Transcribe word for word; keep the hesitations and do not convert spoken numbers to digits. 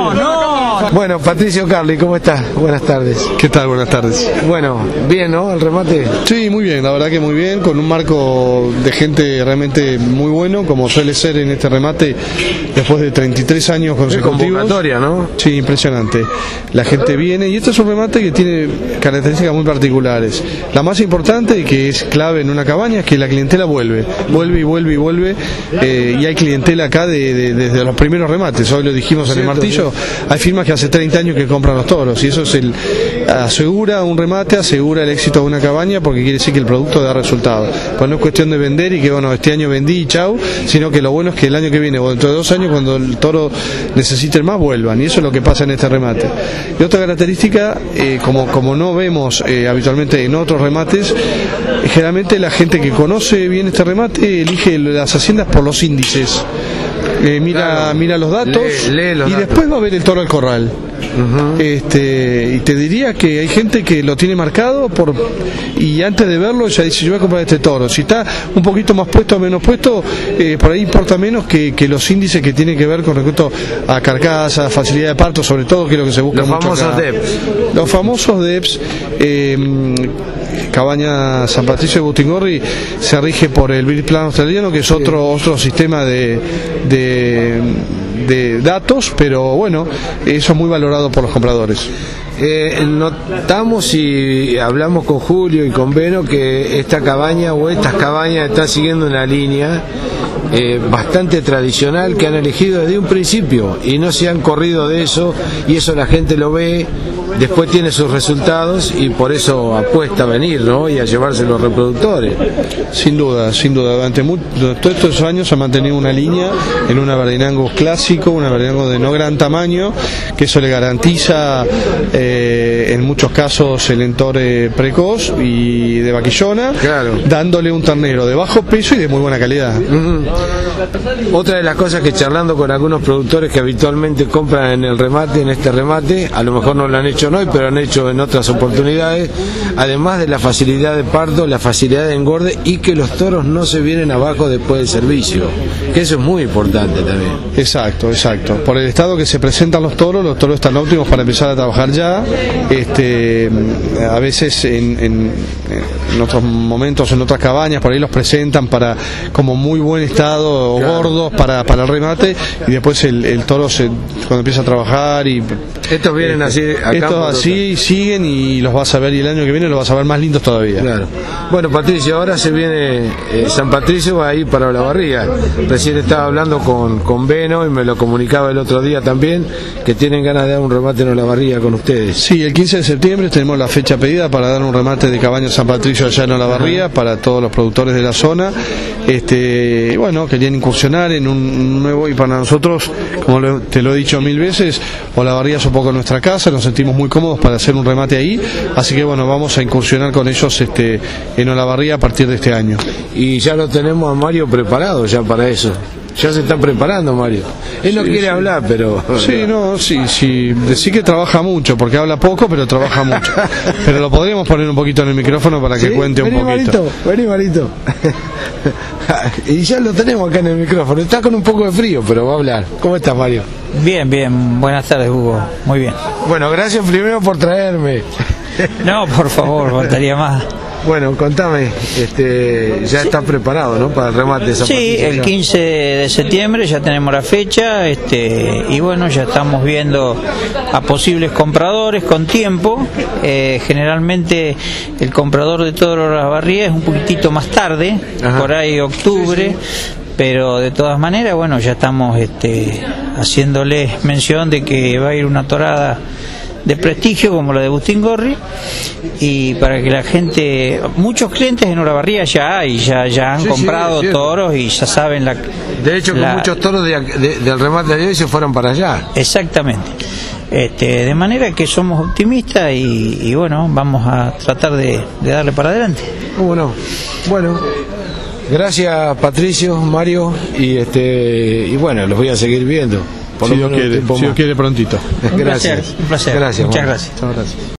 No, no. Bueno, Patricio Carli, ¿cómo estás? Buenas tardes. ¿Qué tal? Buenas tardes. Bueno, bien, ¿no? El remate. Sí, muy bien, la verdad que muy bien, con un marco de gente realmente muy bueno, como suele ser en este remate, después de treinta y tres años consecutivos. Convocatoria, ¿no? Sí, impresionante. La gente viene, y este es un remate que tiene características muy particulares. La más importante y que es clave en una cabaña es que la clientela vuelve, vuelve y vuelve y vuelve, eh, y hay clientela acá de, de, desde los primeros remates. Hoy lo dijimos en el Martillo, hay firmas que hace treinta años que compran los toros, y eso es el asegura un remate, asegura el éxito de una cabaña, porque quiere decir que el producto da resultado. Pues no es cuestión de vender y que bueno, este año vendí y chau, sino que lo bueno es que el año que viene o dentro de dos años, cuando el toro necesite más, vuelvan, y eso es lo que pasa en este remate. Y otra característica, eh, como, como no vemos eh, habitualmente en otros remates, eh, generalmente la gente que conoce bien este remate elige las haciendas por los índices. Eh, mira, claro, mira los datos lee, lee los y datos. Después va a ver el toro al corral. Uh-huh. Este, y te diría que hay gente que lo tiene marcado por, y antes de verlo ya dice: yo voy a comprar este toro. Si está un poquito más puesto o menos puesto, eh, por ahí importa menos que, que los índices que tienen que ver con respecto a carcasa, facilidad de parto, sobre todo, que es lo que se busca los mucho famosos acá. D E P S. Los famosos D E P S. eh, Cabaña San Patricio de Butingorri se rige por el Bill Plan australiano, que es otro otro sistema de, de, de datos, pero bueno, eso es muy valorado por los compradores. Eh, notamos y hablamos con Julio y con Beno que esta cabaña o estas cabañas están siguiendo una línea eh, bastante tradicional que han elegido desde un principio y no se han corrido de eso, y eso la gente lo ve, después tiene sus resultados y por eso apuesta a venir, ¿no? Y a llevarse los reproductores. Sin duda, sin duda. Durante muy, todos estos años se ha mantenido una línea en una Bardenango clásico, una Bardenango de no gran tamaño, que eso le garantiza eh, en muchos casos el entore precoz y de vaquillona, claro, dándole un ternero de bajo peso y de muy buena calidad. Uh-huh. Otra de las cosas que, charlando con algunos productores que habitualmente compran en el remate, en este remate, a lo mejor no lo han hecho hoy, pero han hecho en otras oportunidades, además de la facilidad de parto, la facilidad de engorde y que los toros no se vienen abajo después del servicio, que eso es muy importante también. Exacto, exacto. Por el estado que se presentan los toros, los toros están óptimos para empezar a trabajar ya. Este, a veces en, en, en otros momentos, en otras cabañas, por ahí los presentan para como muy buen estado, claro, o gordos para, para el remate, y después el, el toro se, cuando empieza a trabajar y estos vienen así acá, estos así siguen, y los vas a ver, y el año que viene los vas a ver más lindos todavía. Claro. Bueno, Patricio, ahora se viene eh, San Patricio, va a ir para Olavarría. Recién estaba hablando con, con Beno y me lo comunicaba el otro día también, que tienen ganas de dar un remate en Olavarría con ustedes. Sí, el quince de septiembre tenemos la fecha pedida para dar un remate de Cabaña San Patricio allá en Olavarría. Ajá. Para todos los productores de la zona. Este, bueno, querían incursionar en un nuevo, y para nosotros, como lo, te lo he dicho mil veces, Olavarría es un poco nuestra casa, nos sentimos muy cómodos para hacer un remate ahí, así que bueno, vamos a incursionar con ellos este, en Olavarría a partir de este año. Y ya lo tenemos a Mario preparado ya para eso. Ya se están preparando, Mario. Él no sí, quiere sí. hablar, pero... Sí, no, sí, sí. Decir que trabaja mucho, porque habla poco, pero trabaja mucho. Pero lo podríamos poner un poquito en el micrófono para que ¿sí? cuente vení, un poquito. Marito, vení, Marito. Y ya lo tenemos acá en el micrófono. Está con un poco de frío, pero va a hablar. ¿Cómo estás, Mario? Bien, bien. Buenas tardes, Hugo. Muy bien. Bueno, gracias primero por traerme. No, por favor, faltaría más. Bueno, contame, este, ya sí. está preparado, ¿no? Para el remate de San Sí, Patricio, el ya. quince de septiembre ya tenemos la fecha, este, y bueno, ya estamos viendo a posibles compradores con tiempo. Eh, generalmente el comprador de toda Olavarría es un poquitito más tarde, Ajá. por ahí octubre. Sí, sí. Pero de todas maneras, bueno, ya estamos este, haciéndoles mención de que va a ir una torada de prestigio como la de Butingorri, y para que la gente, muchos clientes en Olavarría ya hay, ya, ya han sí, comprado sí, toros y ya saben la... De hecho, la, que muchos toros de, de, del remate de hoy se fueron para allá. Exactamente. Este, de manera que somos optimistas y, y bueno, vamos a tratar de, de darle para adelante. Bueno, bueno. Gracias, Patricio, Mario, y este y bueno, los voy a seguir viendo. Por si Dios quiere, si Dios quiere prontito. Un gracias. Placer, un placer. Gracias, muchas Mario. gracias. Muchas gracias.